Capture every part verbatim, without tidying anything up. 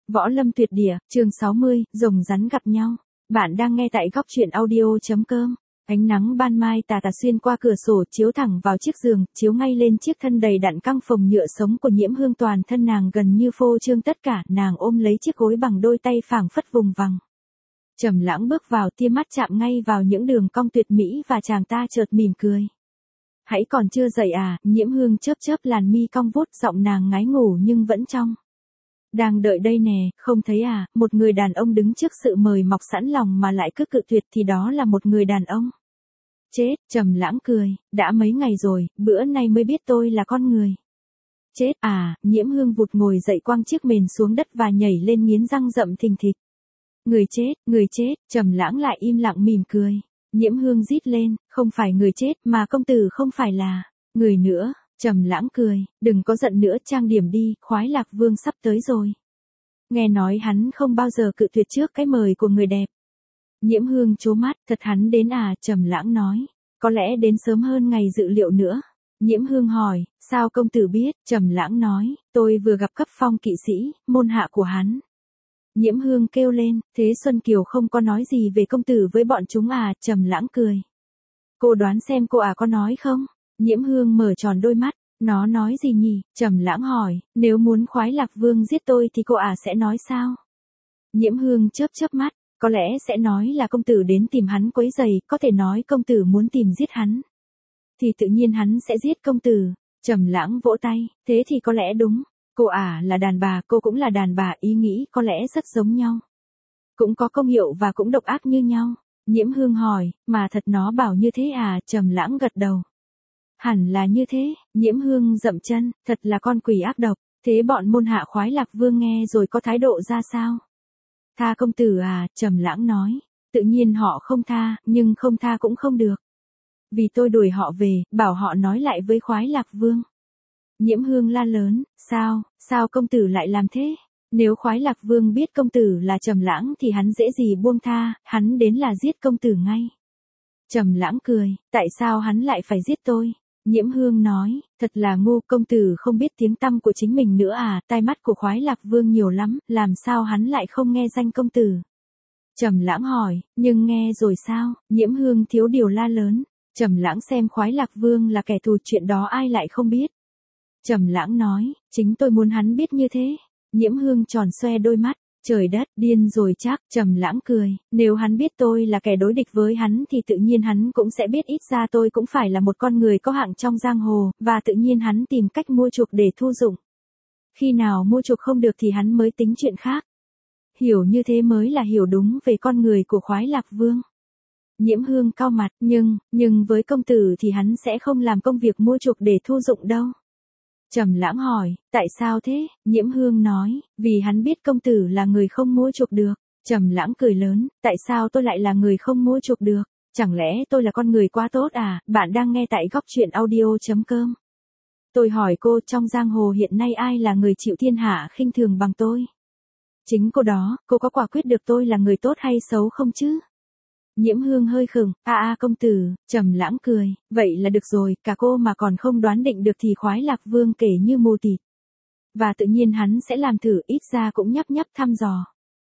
Võ Lâm Tuyệt Địa, chương sáu mươi, rồng rắn gặp nhau. Bạn đang nghe tại góc truyện audio.com. Ánh nắng ban mai tà tà xuyên qua cửa sổ chiếu thẳng vào chiếc giường, chiếu ngay lên chiếc thân đầy đặn căng phồng nhựa sống của Nhiễm Hương, toàn thân nàng gần như phô trương tất cả, nàng ôm lấy chiếc gối bằng đôi tay phảng phất vùng vằng. Trầm Lãng bước vào, tia mắt chạm ngay vào những đường cong tuyệt mỹ và chàng ta chợt mỉm cười. Hãy còn chưa dậy à? Nhiễm Hương chớp chớp làn mi cong vút, giọng nàng ngái ngủ nhưng vẫn trong. Đang đợi đây nè, không thấy à? Một người đàn ông đứng trước sự mời mọc sẵn lòng mà lại cứ cự tuyệt thì đó là một người đàn ông. Chết, Trầm Lãng cười, đã mấy ngày rồi, bữa nay mới biết tôi là con người. Chết à? Nhiễm Hương vụt ngồi dậy, quăng chiếc mền xuống đất và nhảy lên nghiến răng rậm thình thịch. Người chết, người chết. Trầm Lãng lại im lặng mỉm cười. Nhiễm Hương rít lên, không phải người chết mà công tử không phải là người nữa. Trầm Lãng cười, đừng có giận nữa, trang điểm đi, Khoái Lạc Vương sắp tới rồi. Nghe nói hắn không bao giờ cự tuyệt trước cái mời của người đẹp. Nhiễm Hương trố mắt, thật hắn đến à? Trầm Lãng nói, có lẽ đến sớm hơn ngày dự liệu nữa. Nhiễm Hương hỏi, sao công tử biết? Trầm Lãng nói, tôi vừa gặp cấp phong kỵ sĩ, môn hạ của hắn. Nhiễm Hương kêu lên, thế Xuân Kiều không có nói gì về công tử với bọn chúng à? Trầm Lãng cười. Cô đoán xem cô à có nói không? Nhiễm Hương mở tròn đôi mắt, nó nói gì nhỉ? Trầm Lãng hỏi, nếu muốn Khoái Lạc Vương giết tôi thì cô à sẽ nói sao? Nhiễm Hương chớp chớp mắt, có lẽ sẽ nói là công tử đến tìm hắn quấy rầy, có thể nói công tử muốn tìm giết hắn. Thì tự nhiên hắn sẽ giết công tử. Trầm Lãng vỗ tay, thế thì có lẽ đúng. Cô à là đàn bà, cô cũng là đàn bà, ý nghĩ có lẽ rất giống nhau. Cũng có công hiệu và cũng độc ác như nhau. Nhiễm Hương hỏi, mà thật nó bảo như thế à? Trầm Lãng gật đầu. Hẳn là như thế. Nhiễm Hương dậm chân, thật là con quỷ ác độc. Thế bọn môn hạ Khoái Lạc Vương nghe rồi có thái độ ra sao? Tha công tử à? Trầm Lãng nói, tự nhiên họ không tha, nhưng không tha cũng không được. Vì tôi đuổi họ về, bảo họ nói lại với Khoái Lạc Vương. Nhiễm Hương la lớn, sao, sao công tử lại làm thế? Nếu Khoái Lạc Vương biết công tử là Trầm Lãng thì hắn dễ gì buông tha, hắn đến là giết công tử ngay. Trầm Lãng cười, tại sao hắn lại phải giết tôi? Nhiễm Hương nói, thật là ngu, công tử không biết tiếng tăm của chính mình nữa à? Tai mắt của Khoái Lạc Vương nhiều lắm, làm sao hắn lại không nghe danh công tử? Trầm Lãng hỏi, nhưng nghe rồi sao? Nhiễm Hương thiếu điều la lớn, Trầm Lãng xem Khoái Lạc Vương là kẻ thù, chuyện đó ai lại không biết? Trầm Lãng nói, chính tôi muốn hắn biết như thế. Nhiễm Hương tròn xoe đôi mắt, trời đất, điên rồi chắc. Trầm Lãng cười, nếu hắn biết tôi là kẻ đối địch với hắn thì tự nhiên hắn cũng sẽ biết ít ra tôi cũng phải là một con người có hạng trong giang hồ, và tự nhiên hắn tìm cách mua chuộc để thu dụng. Khi nào mua chuộc không được thì hắn mới tính chuyện khác. Hiểu như thế mới là hiểu đúng về con người của Khoái Lạc Vương. Nhiễm Hương cau mặt, nhưng, nhưng với công tử thì hắn sẽ không làm công việc mua chuộc để thu dụng đâu. Trầm Lãng hỏi, tại sao thế? Nhiễm Hương nói, vì hắn biết công tử là người không mua chuộc được. Trầm Lãng cười lớn, tại sao tôi lại là người không mua chuộc được? Chẳng lẽ tôi là con người quá tốt à? Bạn đang nghe tại góc truyện audio.com. Tôi hỏi cô, trong giang hồ hiện nay ai là người chịu thiên hạ khinh thường bằng tôi? Chính cô đó, cô có quả quyết được tôi là người tốt hay xấu không chứ? Nhiễm Hương hơi khựng, a a công tử. Trầm Lãng cười, vậy là được rồi, cả cô mà còn không đoán định được thì Khoái Lạc Vương kể như mù tịt. Và tự nhiên hắn sẽ làm thử, ít ra cũng nhấp nhấp thăm dò.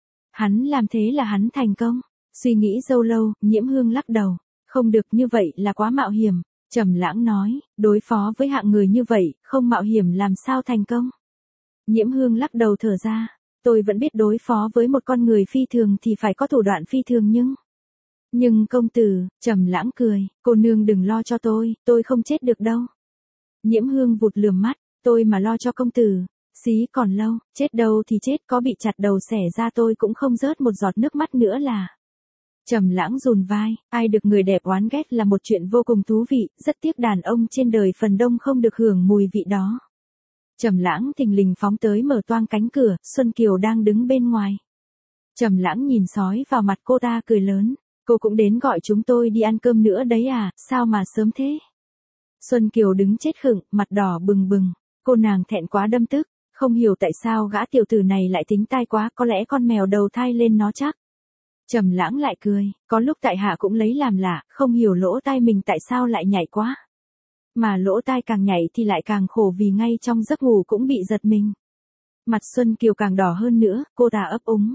Hắn làm thế là hắn thành công. Suy nghĩ dâu lâu, Nhiễm Hương lắc đầu, không được, như vậy là quá mạo hiểm. Trầm Lãng nói, đối phó với hạng người như vậy, không mạo hiểm làm sao thành công? Nhiễm Hương lắc đầu thở ra, tôi vẫn biết đối phó với một con người phi thường thì phải có thủ đoạn phi thường nhưng... Nhưng công tử, Trầm Lãng cười, cô nương đừng lo cho tôi, tôi không chết được đâu. Nhiễm Hương vụt lườm mắt, tôi mà lo cho công tử, xí còn lâu, chết đâu thì chết, có bị chặt đầu xẻ ra tôi cũng không rớt một giọt nước mắt nữa là. Trầm Lãng rùn vai, ai được người đẹp oán ghét là một chuyện vô cùng thú vị, rất tiếc đàn ông trên đời phần đông không được hưởng mùi vị đó. Trầm Lãng thình lình phóng tới mở toang cánh cửa, Xuân Kiều đang đứng bên ngoài. Trầm Lãng nhìn sói vào mặt cô ta cười lớn. Cô cũng đến gọi chúng tôi đi ăn cơm nữa đấy à, sao mà sớm thế? Xuân Kiều đứng chết khựng, mặt đỏ bừng bừng. Cô nàng thẹn quá đâm tức, không hiểu tại sao gã tiểu tử này lại tính tai quá, có lẽ con mèo đầu thai lên nó chắc. Trầm Lãng lại cười, có lúc tại hạ cũng lấy làm lạ, không hiểu lỗ tai mình tại sao lại nhảy quá. Mà lỗ tai càng nhảy thì lại càng khổ vì ngay trong giấc ngủ cũng bị giật mình. Mặt Xuân Kiều càng đỏ hơn nữa, cô ta ấp úng.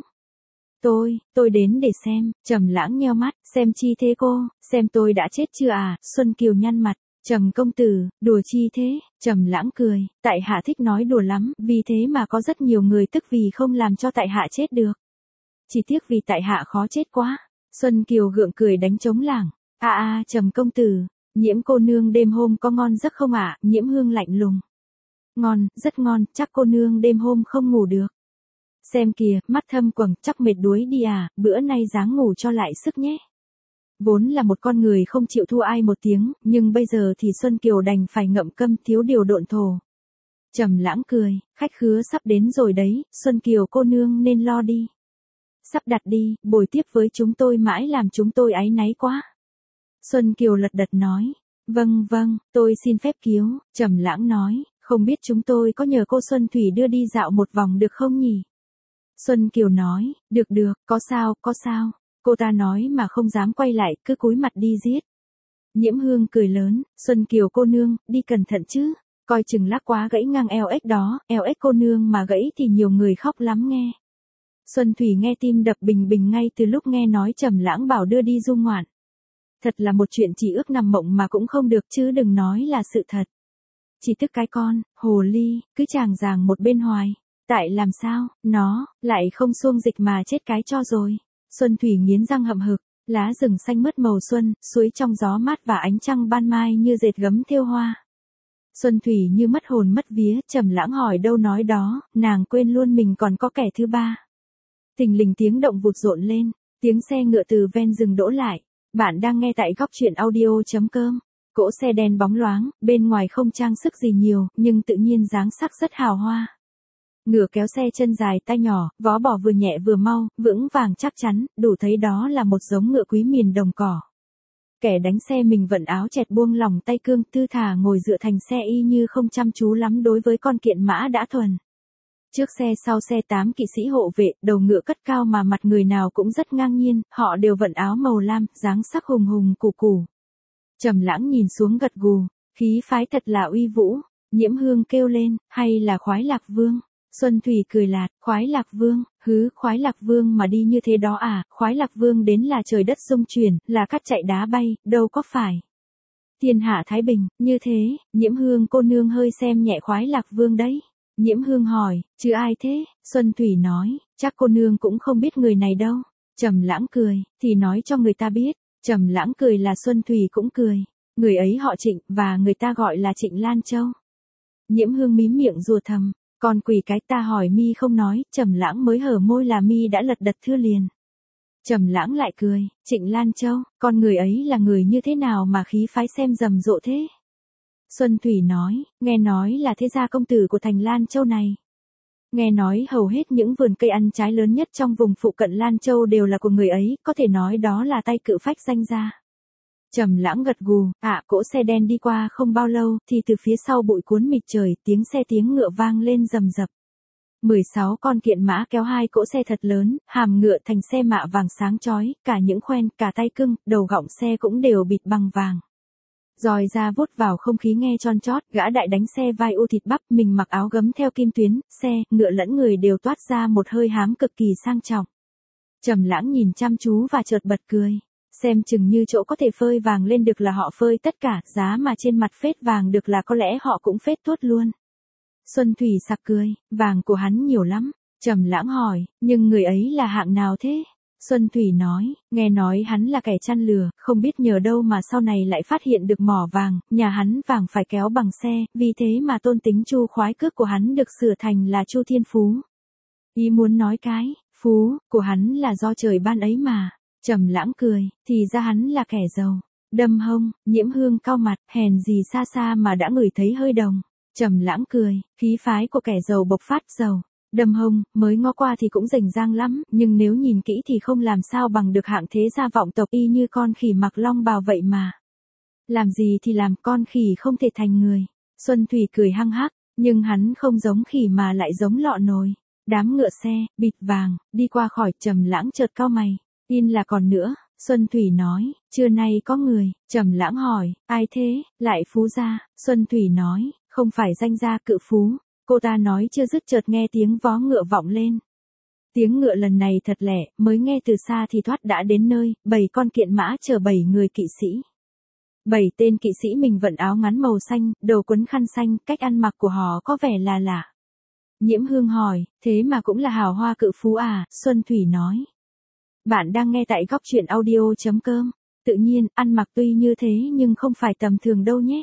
Tôi, tôi đến để xem, Trầm Lãng nheo mắt, xem chi thế cô, xem tôi đã chết chưa à, Xuân Kiều nhăn mặt, Trầm công tử, đùa chi thế, Trầm Lãng cười, tại hạ thích nói đùa lắm, vì thế mà có rất nhiều người tức vì không làm cho tại hạ chết được. Chỉ tiếc vì tại hạ khó chết quá. Xuân Kiều gượng cười đánh trống lảng, a a Trầm công tử, Nhiễm cô nương đêm hôm có ngon giấc không ạ? À? Nhiễm Hương lạnh lùng. Ngon, rất ngon, chắc cô nương đêm hôm không ngủ được. Xem kìa, mắt thâm quầng, chắc mệt đuối đi à, bữa nay ráng ngủ cho lại sức nhé. Vốn là một con người không chịu thua ai một tiếng, nhưng bây giờ thì Xuân Kiều đành phải ngậm câm thiếu điều độn thổ. Trầm Lãng cười, khách khứa sắp đến rồi đấy, Xuân Kiều cô nương nên lo đi. Sắp đặt đi, bồi tiếp với chúng tôi mãi làm chúng tôi áy náy quá. Xuân Kiều lật đật nói, vâng vâng, tôi xin phép kiếu, Trầm Lãng nói, không biết chúng tôi có nhờ cô Xuân Thủy đưa đi dạo một vòng được không nhỉ? Xuân Kiều nói, được được, có sao, có sao. Cô ta nói mà không dám quay lại, cứ cúi mặt đi giết. Nhiễm Hương cười lớn, Xuân Kiều cô nương, đi cẩn thận chứ, coi chừng lắc quá gãy ngang eo ếch đó, eo ếch cô nương mà gãy thì nhiều người khóc lắm nghe. Xuân Thủy nghe tim đập bình bình ngay từ lúc nghe nói Trầm Lãng bảo đưa đi du ngoạn. Thật là một chuyện chỉ ước nằm mộng mà cũng không được chứ đừng nói là sự thật. Chỉ tức cái con, hồ ly, cứ chàng giàng một bên hoài. Tại làm sao, nó, lại không xuông dịch mà chết cái cho rồi. Xuân Thủy nghiến răng hậm hực, lá rừng xanh mướt màu xuân, suối trong gió mát và ánh trăng ban mai như dệt gấm thêu hoa. Xuân Thủy như mất hồn mất vía, Trầm Lãng hỏi đâu nói đó, nàng quên luôn mình còn có kẻ thứ ba. Thình lình tiếng động vụt rộn lên, tiếng xe ngựa từ ven rừng đỗ lại. Bạn đang nghe tại góc truyện audio chấm com. Cỗ xe đen bóng loáng, bên ngoài không trang sức gì nhiều, nhưng tự nhiên dáng sắc rất hào hoa. Ngựa kéo xe chân dài tay nhỏ, vó bò vừa nhẹ vừa mau, vững vàng chắc chắn, đủ thấy đó là một giống ngựa quý miền đồng cỏ. Kẻ đánh xe mình vận áo chẹt buông lỏng tay cương, tư thả ngồi dựa thành xe y như không chăm chú lắm đối với con kiện mã đã thuần. Trước xe sau xe tám kỵ sĩ hộ vệ, đầu ngựa cất cao mà mặt người nào cũng rất ngang nhiên, họ đều vận áo màu lam, dáng sắc hùng hùng cù cù. Trầm Lãng nhìn xuống gật gù, khí phái thật là uy vũ. Nhiễm Hương kêu lên, hay là Khoái Lạc Vương? Xuân Thủy cười lạt, Khoái Lạc Vương, hứ, Khoái Lạc Vương mà đi như thế đó à, Khoái Lạc Vương đến là trời đất rung chuyển, là cát chạy đá bay, đâu có phải. Thiên hạ thái bình, như thế, Nhiễm Hương cô nương hơi xem nhẹ Khoái Lạc Vương đấy. Nhiễm Hương hỏi, chứ ai thế? Xuân Thủy nói, chắc cô nương cũng không biết người này đâu. Trầm Lãng cười, thì nói cho người ta biết. Trầm Lãng cười là Xuân Thủy cũng cười. Người ấy họ Trịnh, và người ta gọi là Trịnh Lan Châu. Nhiễm Hương mím miệng rùa thầm, con quỷ cái ta hỏi mi không nói, Trầm Lãng mới hở môi là mi đã lật đật thưa liền. Trầm Lãng lại cười, Trịnh Lan Châu, con người ấy là người như thế nào mà khí phái xem rầm rộ thế? Xuân Thủy nói, nghe nói là thế gia công tử của thành Lan Châu này. Nghe nói hầu hết những vườn cây ăn trái lớn nhất trong vùng phụ cận Lan Châu đều là của người ấy, có thể nói đó là tay cự phách danh gia. Trầm Lãng gật gù, ạ, à, cỗ xe đen đi qua không bao lâu, thì từ phía sau bụi cuốn mịt trời, tiếng xe tiếng ngựa vang lên rầm rập. mười sáu con kiện mã kéo hai cỗ xe thật lớn, hàm ngựa thành xe mạ vàng sáng chói, cả những khoen, cả tay cưng, đầu gọng xe cũng đều bịt bằng vàng. Roi ra vút vào không khí nghe chon chót, gã đại đánh xe vai u thịt bắp, mình mặc áo gấm theo kim tuyến, xe, ngựa lẫn người đều toát ra một hơi hám cực kỳ sang trọng. Trầm Lãng nhìn chăm chú và chợt bật cười, xem chừng như chỗ có thể phơi vàng lên được là họ phơi tất cả, giá mà trên mặt phết vàng được là có lẽ họ cũng phết tuốt luôn. Xuân Thủy sặc cười, vàng của hắn nhiều lắm. Trầm Lãng hỏi, nhưng người ấy là hạng nào thế? Xuân Thủy nói, nghe nói hắn là kẻ chăn lừa, không biết nhờ đâu mà sau này lại phát hiện được mỏ vàng, nhà hắn vàng phải kéo bằng xe, vì thế mà tôn tính Chu Khoái Cước của hắn được sửa thành là Chu Thiên Phú. Ý muốn nói cái, phú, của hắn là do trời ban ấy mà. Trầm Lãng cười, thì ra hắn là kẻ giàu. Đâm hông, Nhiễm Hương cau mặt, hèn gì xa xa mà đã ngửi thấy hơi đồng. Trầm Lãng cười, khí phái của kẻ giàu bộc phát giàu. Đâm hông, mới ngó qua thì cũng rành rang lắm, nhưng nếu nhìn kỹ thì không làm sao bằng được hạng thế gia vọng tộc y như con khỉ mặc long bào vậy mà. Làm gì thì làm, con khỉ không thể thành người. Xuân Thủy cười hăng hắc, nhưng hắn không giống khỉ mà lại giống lọ nồi. Đám ngựa xe, bịt vàng, đi qua khỏi. Trầm Lãng chợt cau mày, tin là còn nữa. Xuân Thủy nói, trưa nay có người. Trầm Lãng hỏi, ai thế? Lại Phú gia. Xuân Thủy nói, không phải danh gia Cự Phú. Cô ta nói chưa dứt chợt nghe tiếng vó ngựa vọng lên. Tiếng ngựa lần này thật lẻ, mới nghe từ xa thì thoát đã đến nơi, bảy con kiện mã chở bảy người kỵ sĩ. Bảy tên kỵ sĩ mình vận áo ngắn màu xanh, đầu quấn khăn xanh, cách ăn mặc của họ có vẻ là lạ. Nhiễm Hương hỏi, thế mà cũng là hào hoa cự phú à, Xuân Thủy nói. Bạn đang nghe tại góc truyện audio.com. Tự nhiên, ăn mặc tuy như thế nhưng không phải tầm thường đâu nhé.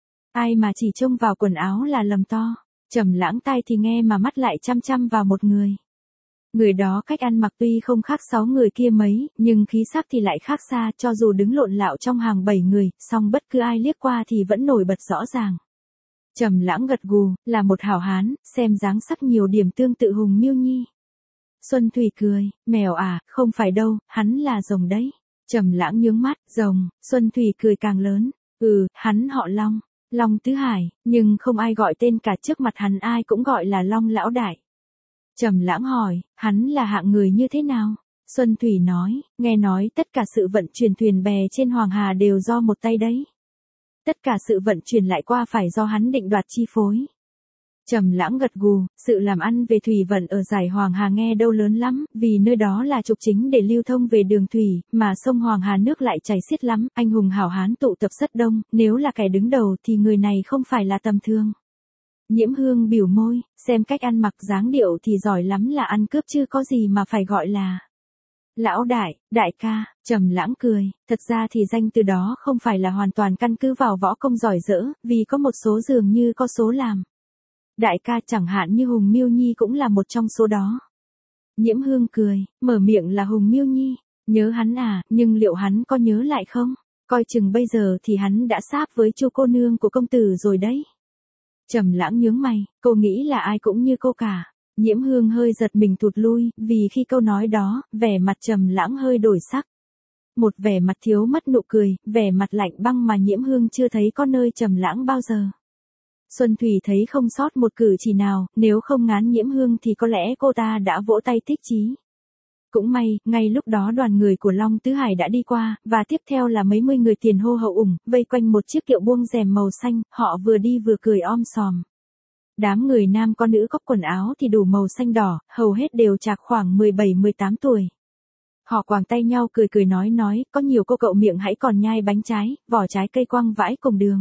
Ai mà chỉ trông vào quần áo là lầm to. Trầm Lãng tai thì nghe mà mắt lại chăm chăm vào một người. Người đó cách ăn mặc tuy không khác sáu người kia mấy, nhưng khí sắc thì lại khác xa, cho dù đứng lộn lạo trong hàng bảy người, song bất cứ ai liếc qua thì vẫn nổi bật rõ ràng. Trầm Lãng gật gù, là một hảo hán, xem dáng sắc nhiều điểm tương tự Hùng Miêu Nhi. Xuân Thủy cười, mèo à, không phải đâu, hắn là rồng đấy. Trầm Lãng nhướng mắt, rồng, Xuân Thủy cười càng lớn, ừ, hắn họ Long, Long Tứ Hải, nhưng không ai gọi tên cả, trước mặt hắn ai cũng gọi là Long lão đại. Trầm Lãng hỏi, hắn là hạng người như thế nào? Xuân Thủy nói, nghe nói tất cả sự vận chuyển thuyền bè trên Hoàng Hà đều do một tay đấy. Tất cả sự vận chuyển lại qua phải do hắn định đoạt chi phối. Trầm Lãng gật gù, sự làm ăn về thủy vận ở dải Hoàng Hà nghe đâu lớn lắm, vì nơi đó là trục chính để lưu thông về đường thủy, mà sông Hoàng Hà nước lại chảy xiết lắm, anh hùng hảo hán tụ tập rất đông, nếu là kẻ đứng đầu thì người này không phải là tầm thường. Nhiễm Hương biểu môi, xem cách ăn mặc dáng điệu thì giỏi lắm là ăn cướp chứ có gì mà phải gọi là lão đại, đại ca. Trầm Lãng cười, thật ra thì danh từ đó không phải là hoàn toàn căn cứ vào võ công giỏi dỡ, vì có một số dường như có số làm. Đại ca chẳng hạn như Hùng Miêu Nhi cũng là một trong số đó. Nhiễm Hương cười, mở miệng là Hùng Miêu Nhi, nhớ hắn à, nhưng liệu hắn có nhớ lại không? Coi chừng bây giờ thì hắn đã sáp với Chu cô nương của công tử rồi đấy. Trầm Lãng nhướng mày, cô nghĩ là ai cũng như cô cả. Nhiễm Hương hơi giật mình tụt lui, vì khi câu nói đó, vẻ mặt Trầm Lãng hơi đổi sắc. Một vẻ mặt thiếu mất nụ cười, vẻ mặt lạnh băng mà Nhiễm Hương chưa thấy có nơi Trầm Lãng bao giờ. Xuân Thủy thấy không sót một cử chỉ nào, nếu không ngán Nhiễm Hương thì có lẽ cô ta đã vỗ tay thích chí. Cũng may, ngay lúc đó đoàn người của Long Tứ Hải đã đi qua, và tiếp theo là mấy mươi người tiền hô hậu ủng, vây quanh một chiếc kiệu buông rèm màu xanh, họ vừa đi vừa cười om sòm. Đám người nam con nữ có quần áo thì đủ màu xanh đỏ, hầu hết đều chạc khoảng mười bảy mười tám tuổi. Họ quàng tay nhau cười cười nói nói, có nhiều cô cậu miệng hãy còn nhai bánh trái, vỏ trái cây quăng vãi cùng đường.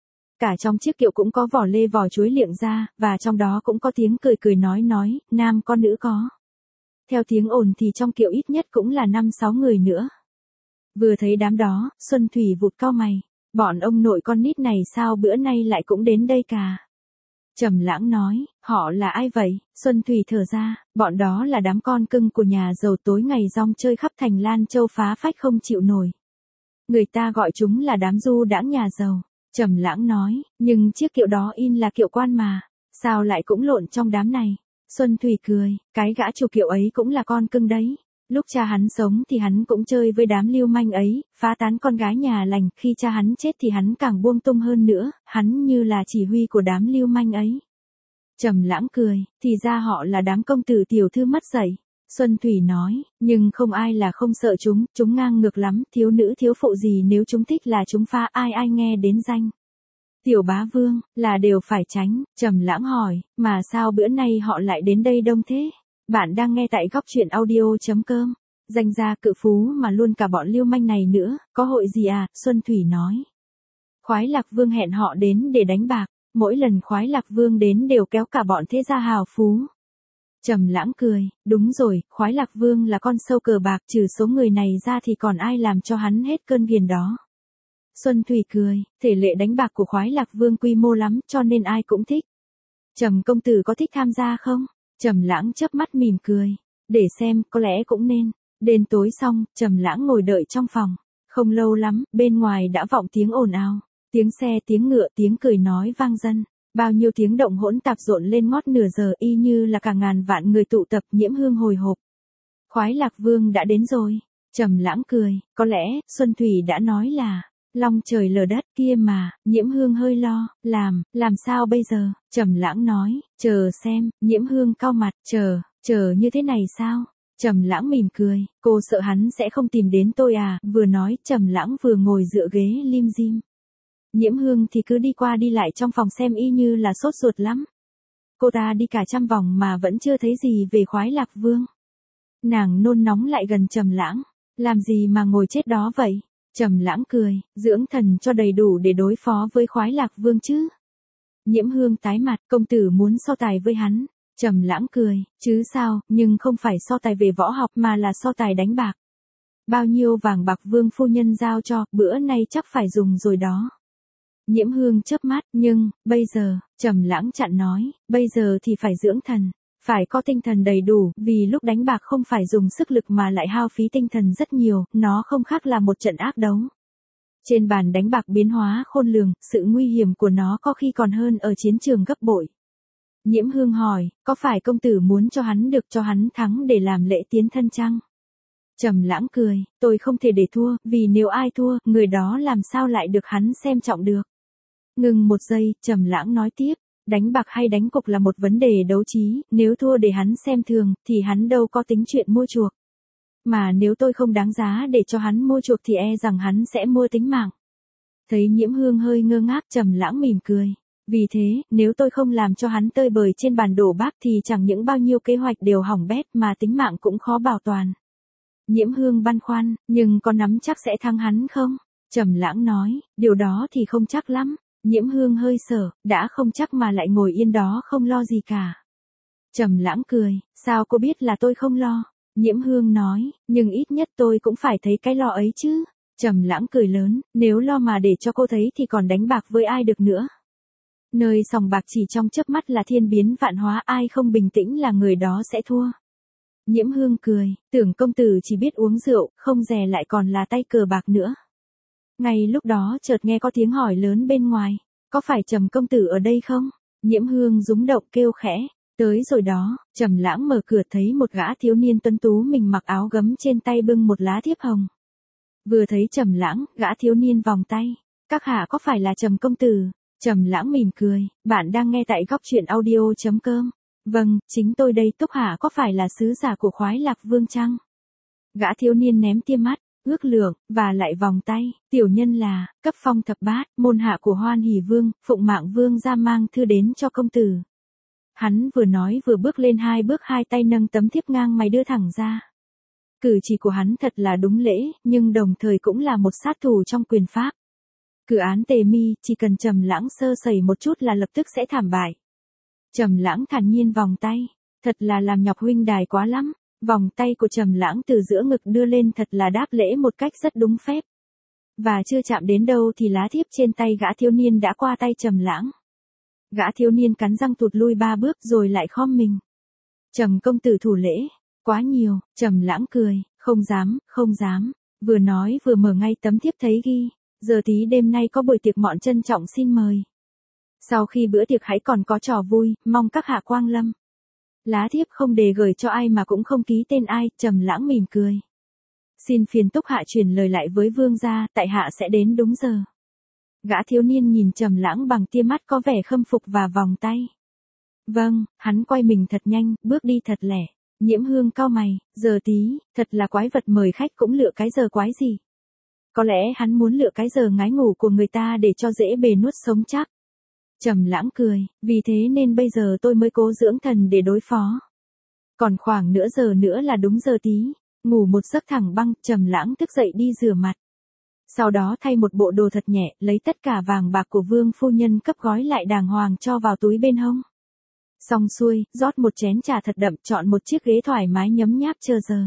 Cả trong chiếc kiệu cũng có vỏ lê vỏ chuối liệng ra, và trong đó cũng có tiếng cười cười nói nói, nam con nữ có. Theo tiếng ồn thì trong kiệu ít nhất cũng là năm sáu người nữa. Vừa thấy đám đó, Xuân Thủy vụt cau mày, bọn ông nội con nít này sao bữa nay lại cũng đến đây cả. Trầm Lãng nói, họ là ai vậy? Xuân Thủy thở ra, bọn đó là đám con cưng của nhà giàu tối ngày rong chơi khắp thành Lan Châu phá phách không chịu nổi. Người ta gọi chúng là đám du đãng nhà giàu. Trầm Lãng nói, nhưng chiếc kiệu đó in là kiệu quan mà, sao lại cũng lộn trong đám này? Xuân Thủy cười, cái gã chủ kiệu ấy cũng là con cưng đấy. Lúc cha hắn sống thì hắn cũng chơi với đám lưu manh ấy, phá tán con gái nhà lành, khi cha hắn chết thì hắn càng buông tung hơn nữa, hắn như là chỉ huy của đám lưu manh ấy. Trầm Lãng cười, thì ra họ là đám công tử tiểu thư mất dạy. Xuân Thủy nói, nhưng không ai là không sợ chúng, chúng ngang ngược lắm, thiếu nữ thiếu phụ gì nếu chúng thích là chúng phá, ai ai nghe đến danh Tiểu Bá Vương, là đều phải tránh. Trầm Lãng hỏi, mà sao bữa nay họ lại đến đây đông thế? Bạn đang nghe tại góc truyện audio.com. Danh gia cự phú mà luôn cả bọn lưu manh này nữa, có hội gì à? Xuân Thủy nói. Khoái Lạc Vương hẹn họ đến để đánh bạc, mỗi lần Khoái Lạc Vương đến đều kéo cả bọn thế gia hào phú. Trầm Lãng cười, đúng rồi, Khoái Lạc Vương là con sâu cờ bạc, trừ số người này ra thì còn ai làm cho hắn hết cơn ghiền đó. Xuân Thủy cười, thể lệ đánh bạc của Khoái Lạc Vương quy mô lắm, cho nên ai cũng thích. Trầm công tử có thích tham gia không? Trầm Lãng chớp mắt mỉm cười, để xem, có lẽ cũng nên. Đến tối xong, Trầm Lãng ngồi đợi trong phòng. Không lâu lắm, bên ngoài đã vọng tiếng ồn ào, tiếng xe, tiếng ngựa, tiếng cười nói vang dần. Bao nhiêu tiếng động hỗn tạp rộn lên ngót nửa giờ, y như là cả ngàn vạn người tụ tập. Nhiễm Hương hồi hộp. Khoái Lạc Vương đã đến rồi. Trầm Lãng cười, có lẽ Xuân Thủy đã nói là long trời lở đất kia mà. Nhiễm Hương hơi lo, làm, làm sao bây giờ? Trầm Lãng nói, chờ xem. Nhiễm Hương cau mặt, chờ, chờ như thế này sao? Trầm Lãng mỉm cười, cô sợ hắn sẽ không tìm đến tôi à? Vừa nói, Trầm Lãng vừa ngồi dựa ghế lim dim. Nhiễm Hương thì cứ đi qua đi lại trong phòng xem y như là sốt ruột lắm. cô ta đi cả trăm vòng mà vẫn chưa thấy gì về Khoái Lạc Vương. Nàng nôn nóng lại gần Trầm Lãng, làm gì mà ngồi chết đó vậy? Trầm Lãng cười, dưỡng thần cho đầy đủ để đối phó với Khoái Lạc Vương chứ. Nhiễm Hương tái mặt, công tử muốn so tài với hắn. Trầm Lãng cười, chứ sao, nhưng không phải so tài về võ học mà là so tài đánh bạc. Bao nhiêu vàng bạc Vương phu nhân giao cho, bữa nay chắc phải dùng rồi đó. Nhiễm Hương chớp mắt, nhưng, bây giờ, Trầm Lãng chặn nói, bây giờ thì phải dưỡng thần, phải có tinh thần đầy đủ, vì lúc đánh bạc không phải dùng sức lực mà lại hao phí tinh thần rất nhiều, nó không khác là một trận ác đấu. Trên bàn đánh bạc biến hóa khôn lường, sự nguy hiểm của nó có khi còn hơn ở chiến trường gấp bội. Nhiễm Hương hỏi, có phải công tử muốn cho hắn được cho hắn thắng để làm lễ tiến thân chăng? Trầm Lãng cười, tôi không thể để thua, vì nếu ai thua, người đó làm sao lại được hắn xem trọng được. Ngừng một giây, Trầm Lãng nói tiếp, đánh bạc hay đánh cục là một vấn đề đấu trí, nếu thua để hắn xem thường, thì hắn đâu có tính chuyện mua chuộc. Mà nếu tôi không đáng giá để cho hắn mua chuộc thì e rằng hắn sẽ mua tính mạng. Thấy Nhiễm Hương hơi ngơ ngác, Trầm Lãng mỉm cười. Vì thế, nếu tôi không làm cho hắn tơi bời trên bàn đổ bác thì chẳng những bao nhiêu kế hoạch đều hỏng bét mà tính mạng cũng khó bảo toàn. Nhiễm Hương băn khoăn, nhưng có nắm chắc sẽ thắng hắn không? Trầm Lãng nói, điều đó thì không chắc lắm. Nhiễm Hương hơi sợ, đã không chắc mà lại ngồi yên đó không lo gì cả. Trầm Lãng cười, sao cô biết là tôi không lo? Nhiễm Hương nói, nhưng ít nhất tôi cũng phải thấy cái lo ấy chứ. Trầm Lãng cười lớn, nếu lo mà để cho cô thấy thì còn đánh bạc với ai được nữa. Nơi sòng bạc chỉ trong chớp mắt là thiên biến vạn hóa, ai không bình tĩnh là người đó sẽ thua. Nhiễm Hương cười, tưởng công tử chỉ biết uống rượu, không dè lại còn là tay cờ bạc nữa. Ngay lúc đó chợt nghe có tiếng hỏi lớn bên ngoài, có phải Trầm công tử ở đây không? Nhiễm Hương rúng động kêu khẽ, tới rồi đó. Trầm Lãng mở cửa thấy một gã thiếu niên tuấn tú, mình mặc áo gấm, trên tay bưng một lá thiếp hồng. Vừa thấy Trầm Lãng, gã thiếu niên vòng tay, các hạ có phải là Trầm công tử? Trầm Lãng mỉm cười, bạn đang nghe tại góc truyện audio chấm com. Vâng, chính tôi đây. Túc hạ có phải là sứ giả của Khoái Lạc Vương chăng? Gã thiếu niên ném tia mắt, ước lượng, và lại vòng tay, tiểu nhân là, cấp phong thập bát, môn hạ của Hoan Hỷ Vương, phụng mạng vương ra mang thư đến cho công tử. Hắn vừa nói vừa bước lên hai bước, hai tay nâng tấm thiếp ngang mày đưa thẳng ra. Cử chỉ của hắn thật là đúng lễ, nhưng đồng thời cũng là một sát thủ trong quyền pháp. Cử án tề mi, chỉ cần Trầm Lãng sơ sẩy một chút là lập tức sẽ thảm bại. Trầm Lãng thản nhiên vòng tay, thật là làm nhọc huynh đài quá lắm. Vòng tay của Trầm Lãng từ giữa ngực đưa lên, thật là đáp lễ một cách rất đúng phép. Và chưa chạm đến đâu thì lá thiếp trên tay gã thiếu niên đã qua tay Trầm Lãng. Gã thiếu niên cắn răng thụt lui ba bước rồi lại khom mình. Trầm công tử thủ lễ, quá nhiều. Trầm Lãng cười, không dám, không dám. Vừa nói vừa mở ngay tấm thiếp thấy ghi, giờ tí đêm nay có buổi tiệc mọn trân trọng xin mời. Sau khi bữa tiệc hãy còn có trò vui, mong các hạ quang lâm. Lá thiếp không đề gửi cho ai mà cũng không ký tên ai. Trầm Lãng mỉm cười. Xin phiền Túc hạ truyền lời lại với vương gia, tại hạ sẽ đến đúng giờ. Gã thiếu niên nhìn Trầm Lãng bằng tia mắt có vẻ khâm phục và vòng tay. Vâng, hắn quay mình thật nhanh, bước đi thật lẻ. Nhiễm Hương cau mày, giờ tí, thật là quái vật, mời khách cũng lựa cái giờ quái gì. Có lẽ hắn muốn lựa cái giờ ngái ngủ của người ta để cho dễ bề nuốt sống chắc. Trầm Lãng cười, vì thế nên bây giờ tôi mới cố dưỡng thần để đối phó. Còn khoảng nửa giờ nữa là đúng giờ tí. Ngủ một giấc thẳng băng, Trầm Lãng thức dậy đi rửa mặt. Sau đó thay một bộ đồ thật nhẹ, lấy tất cả vàng bạc của vương phu nhân cấp gói lại đàng hoàng cho vào túi bên hông. Xong xuôi, rót một chén trà thật đậm, chọn một chiếc ghế thoải mái nhấm nháp chờ giờ.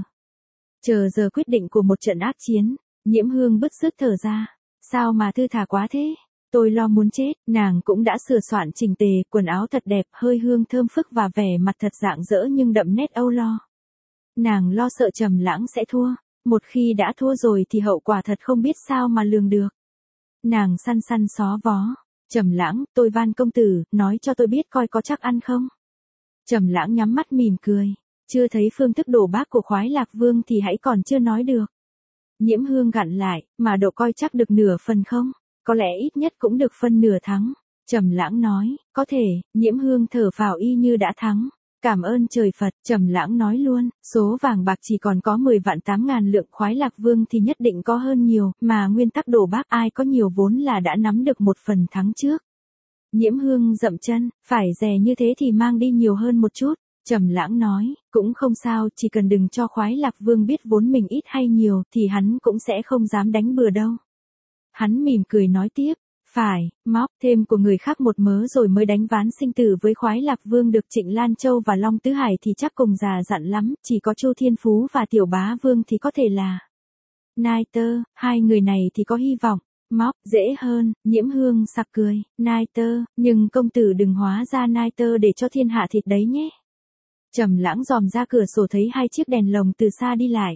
Chờ giờ quyết định của một trận ác chiến. Nhiễm Hương bứt rứt thở ra. Sao mà thư thả quá thế? Tôi lo muốn chết. Nàng cũng đã sửa soạn chỉnh tề, quần áo thật đẹp, hơi hương thơm phức và vẻ mặt thật rạng rỡ nhưng đậm nét âu lo. Nàng lo sợ Trầm Lãng sẽ thua. Một khi đã thua rồi thì hậu quả thật không biết sao mà lường được. Nàng săn săn xó vó. Trầm Lãng, tôi van công tử, nói cho tôi biết coi có chắc ăn không? Trầm Lãng nhắm mắt mỉm cười. Chưa thấy phương thức đổ bác của Khoái Lạc Vương thì hãy còn chưa nói được. Nhiễm Hương gặn lại, mà độ coi chắc được nửa phần không? Có lẽ ít nhất cũng được phân nửa thắng. Trầm Lãng nói, có thể. Nhiễm Hương thở phào y như đã thắng. Cảm ơn trời Phật. Trầm Lãng nói luôn, số vàng bạc chỉ còn có mười vạn tám ngàn lượng, Khoái Lạc Vương thì nhất định có hơn nhiều, mà nguyên tắc đổ bác ai có nhiều vốn là đã nắm được một phần thắng trước. Nhiễm Hương dậm chân, phải rẻ như thế thì mang đi nhiều hơn một chút. Trầm Lãng nói, cũng không sao, chỉ cần đừng cho Khoái Lạc Vương biết vốn mình ít hay nhiều thì hắn cũng sẽ không dám đánh bừa đâu. Hắn mỉm cười nói tiếp, phải, móc thêm của người khác một mớ rồi mới đánh ván sinh tử với Khoái Lạc Vương được Trịnh Lan Châu và Long Tứ Hải thì chắc cùng già dặn lắm, chỉ có Chu Thiên Phú và Tiểu Bá Vương thì có thể là Nai Tơ, hai người này thì có hy vọng. Móc, dễ hơn, Nhiễm Hương sặc cười, Nai Tơ, nhưng công tử đừng hóa ra Nai Tơ để cho thiên hạ thịt đấy nhé. Trầm Lãng dòm ra cửa sổ thấy hai chiếc đèn lồng từ xa đi lại.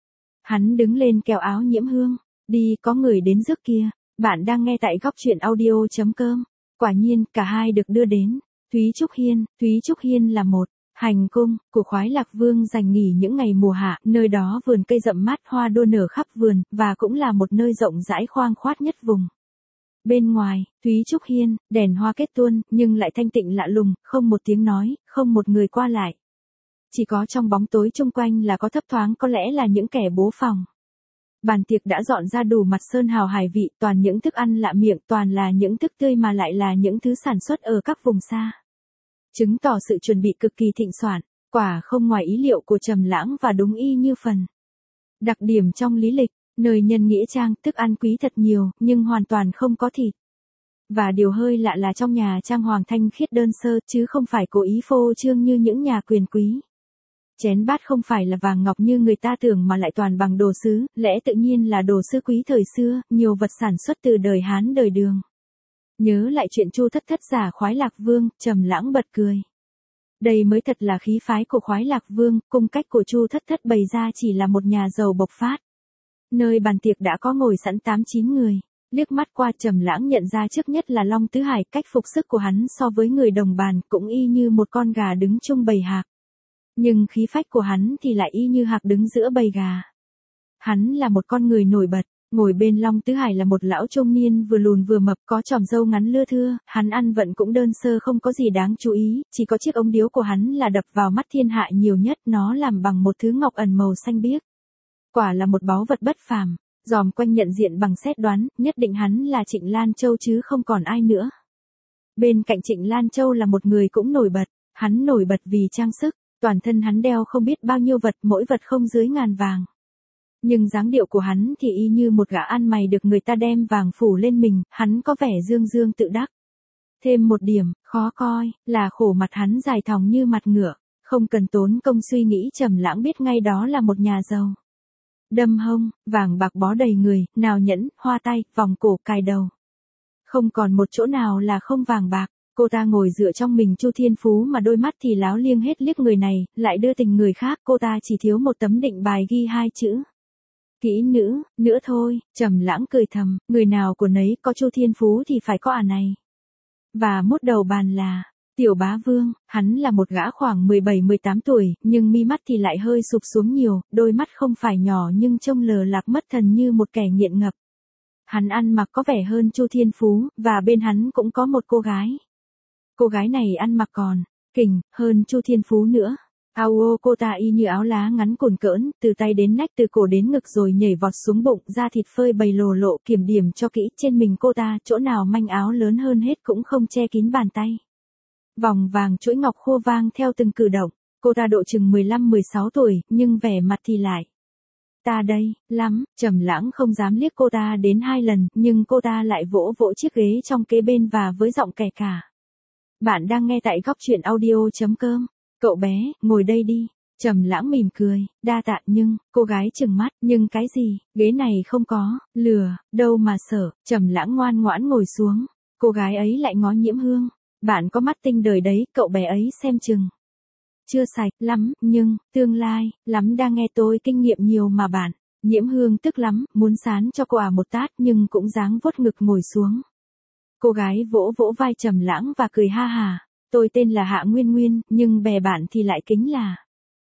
Hắn đứng lên kéo áo Nhiễm Hương, đi, có người đến rước kia. Bạn đang nghe tại góc truyện audio chấm com. Quả nhiên, cả hai được đưa đến. Thúy Trúc Hiên, Thúy Trúc Hiên là một hành cung của Khoái Lạc Vương dành nghỉ những ngày mùa hạ, nơi đó vườn cây rậm mát hoa đua nở khắp vườn, và cũng là một nơi rộng rãi khoang khoát nhất vùng. Bên ngoài, Thúy Trúc Hiên, đèn hoa kết tuôn, nhưng lại thanh tịnh lạ lùng, không một tiếng nói, không một người qua lại. Chỉ có trong bóng tối chung quanh là có thấp thoáng có lẽ là những kẻ bố phòng. Bàn tiệc đã dọn ra đủ mặt sơn hào hải vị, toàn những thức ăn lạ miệng, toàn là những thức tươi mà lại là những thứ sản xuất ở các vùng xa. Chứng tỏ sự chuẩn bị cực kỳ thịnh soạn, quả không ngoài ý liệu của Trầm Lãng và đúng y như phần. Đặc điểm trong lý lịch, nơi nhân nghĩa trang, thức ăn quý thật nhiều, nhưng hoàn toàn không có thịt. Và điều hơi lạ là trong nhà trang hoàng thanh khiết đơn sơ, chứ không phải cố ý phô trương như những nhà quyền quý. Chén bát không phải là vàng ngọc như người ta tưởng mà lại toàn bằng đồ sứ, lẽ tự nhiên là đồ sứ quý thời xưa, nhiều vật sản xuất từ đời Hán đời Đường. Nhớ lại chuyện Chu Thất Thất giả Khoái Lạc Vương, Trầm Lãng bật cười. Đây mới thật là khí phái của Khoái Lạc Vương, cung cách của Chu Thất Thất bày ra chỉ là một nhà giàu bộc phát. Nơi bàn tiệc đã có ngồi sẵn tám chín người, liếc mắt qua Trầm Lãng nhận ra trước nhất là Long Tứ Hải, cách phục sức của hắn so với người đồng bàn cũng y như một con gà đứng chung bầy hạc. Nhưng khí phách của hắn thì lại y như hạc đứng giữa bầy gà. Hắn là một con người nổi bật, ngồi bên Long Tứ Hải là một lão trung niên vừa lùn vừa mập có chòm râu ngắn lưa thưa, hắn ăn vận cũng đơn sơ không có gì đáng chú ý, chỉ có chiếc ống điếu của hắn là đập vào mắt thiên hạ nhiều nhất, nó làm bằng một thứ ngọc ẩn màu xanh biếc. Quả là một báu vật bất phàm, dòm quanh nhận diện bằng xét đoán, nhất định hắn là Trịnh Lan Châu chứ không còn ai nữa. Bên cạnh Trịnh Lan Châu là một người cũng nổi bật, hắn nổi bật vì trang sức. Toàn thân hắn đeo không biết bao nhiêu vật, mỗi vật không dưới ngàn vàng. Nhưng dáng điệu của hắn thì y như một gã ăn mày được người ta đem vàng phủ lên mình, hắn có vẻ dương dương tự đắc. Thêm một điểm, khó coi, là khổ mặt hắn dài thòng như mặt ngựa, không cần tốn công suy nghĩ Trầm Lãng biết ngay đó là một nhà giàu. Đâm hông, vàng bạc bó đầy người, nào nhẫn, hoa tay, vòng cổ cài đầu. Không còn một chỗ nào là không vàng bạc. Cô ta ngồi dựa trong mình Chu Thiên Phú mà đôi mắt thì láo liêng hết liếc người này, lại đưa tình người khác, cô ta chỉ thiếu một tấm định bài ghi hai chữ. Kỹ nữ, nữa thôi, Trầm Lãng cười thầm, người nào của nấy có Chu Thiên Phú thì phải có ả này. Và mút đầu bàn là Tiểu Bá Vương, hắn là một gã khoảng mười bảy mười tám tuổi, nhưng mi mắt thì lại hơi sụp xuống nhiều, đôi mắt không phải nhỏ nhưng trông lờ lạc mất thần như một kẻ nghiện ngập. Hắn ăn mặc có vẻ hơn Chu Thiên Phú, và bên hắn cũng có một cô gái. Cô gái này ăn mặc còn kình hơn Chu Thiên Phú nữa. Áo ô cô ta y như áo lá ngắn cồn cỡn, từ tay đến nách từ cổ đến ngực rồi nhảy vọt xuống bụng, da thịt phơi bày lồ lộ, kiểm điểm cho kỹ, trên mình cô ta chỗ nào manh áo lớn hơn hết cũng không che kín bàn tay. Vòng vàng chuỗi ngọc khô vang theo từng cử động, cô ta độ chừng mười lăm mười sáu tuổi, nhưng vẻ mặt thì lại ta đây, lắm, Trầm Lãng không dám liếc cô ta đến hai lần, nhưng cô ta lại vỗ vỗ chiếc ghế trong kế bên và với giọng kẻ cả. Bạn đang nghe tại góc truyện audio chấm com. Cậu bé, ngồi đây đi. Trầm Lãng mỉm cười, đa tạ nhưng, cô gái trừng mắt, nhưng cái gì, ghế này không có, lừa, đâu mà sợ. Trầm Lãng ngoan ngoãn ngồi xuống. Cô gái ấy lại ngó Nhiễm Hương. Bạn có mắt tinh đời đấy, cậu bé ấy xem chừng chưa sạch lắm, nhưng, tương lai, lắm đang nghe tôi kinh nghiệm nhiều mà bạn. Nhiễm Hương tức lắm, muốn sán cho cô ả một tát nhưng cũng dáng vuốt ngực ngồi xuống. Cô gái vỗ vỗ vai Trầm Lãng và cười ha hà. Tôi tên là Hạ Nguyên Nguyên, nhưng bè bạn thì lại kính là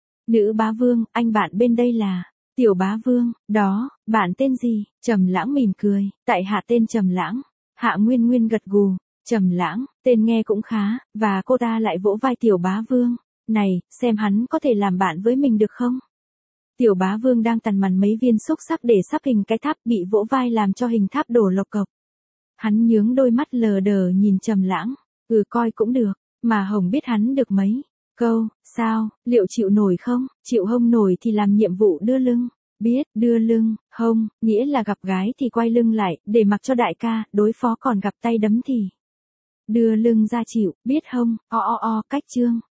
Nữ Bá Vương, anh bạn bên đây là Tiểu Bá Vương, đó, bạn tên gì? Trầm Lãng mỉm cười, tại hạ tên Trầm Lãng. Hạ Nguyên Nguyên gật gù, Trầm Lãng, tên nghe cũng khá, và cô ta lại vỗ vai Tiểu Bá Vương. Này, xem hắn có thể làm bạn với mình được không? Tiểu Bá Vương đang tằn mằn mấy viên xúc sắc để sắp hình cái tháp, bị vỗ vai làm cho hình tháp đổ lộc cộc. Hắn nhướng đôi mắt lờ đờ nhìn Trầm Lãng. Ừ coi cũng được, mà Hồng biết hắn được mấy câu, sao, liệu chịu nổi không, chịu không nổi thì làm nhiệm vụ đưa lưng. Biết, đưa lưng, hông, nghĩa là gặp gái thì quay lưng lại, để mặc cho đại ca, đối phó còn gặp tay đấm thì. Đưa lưng ra chịu, biết hông, o o o, cách chương.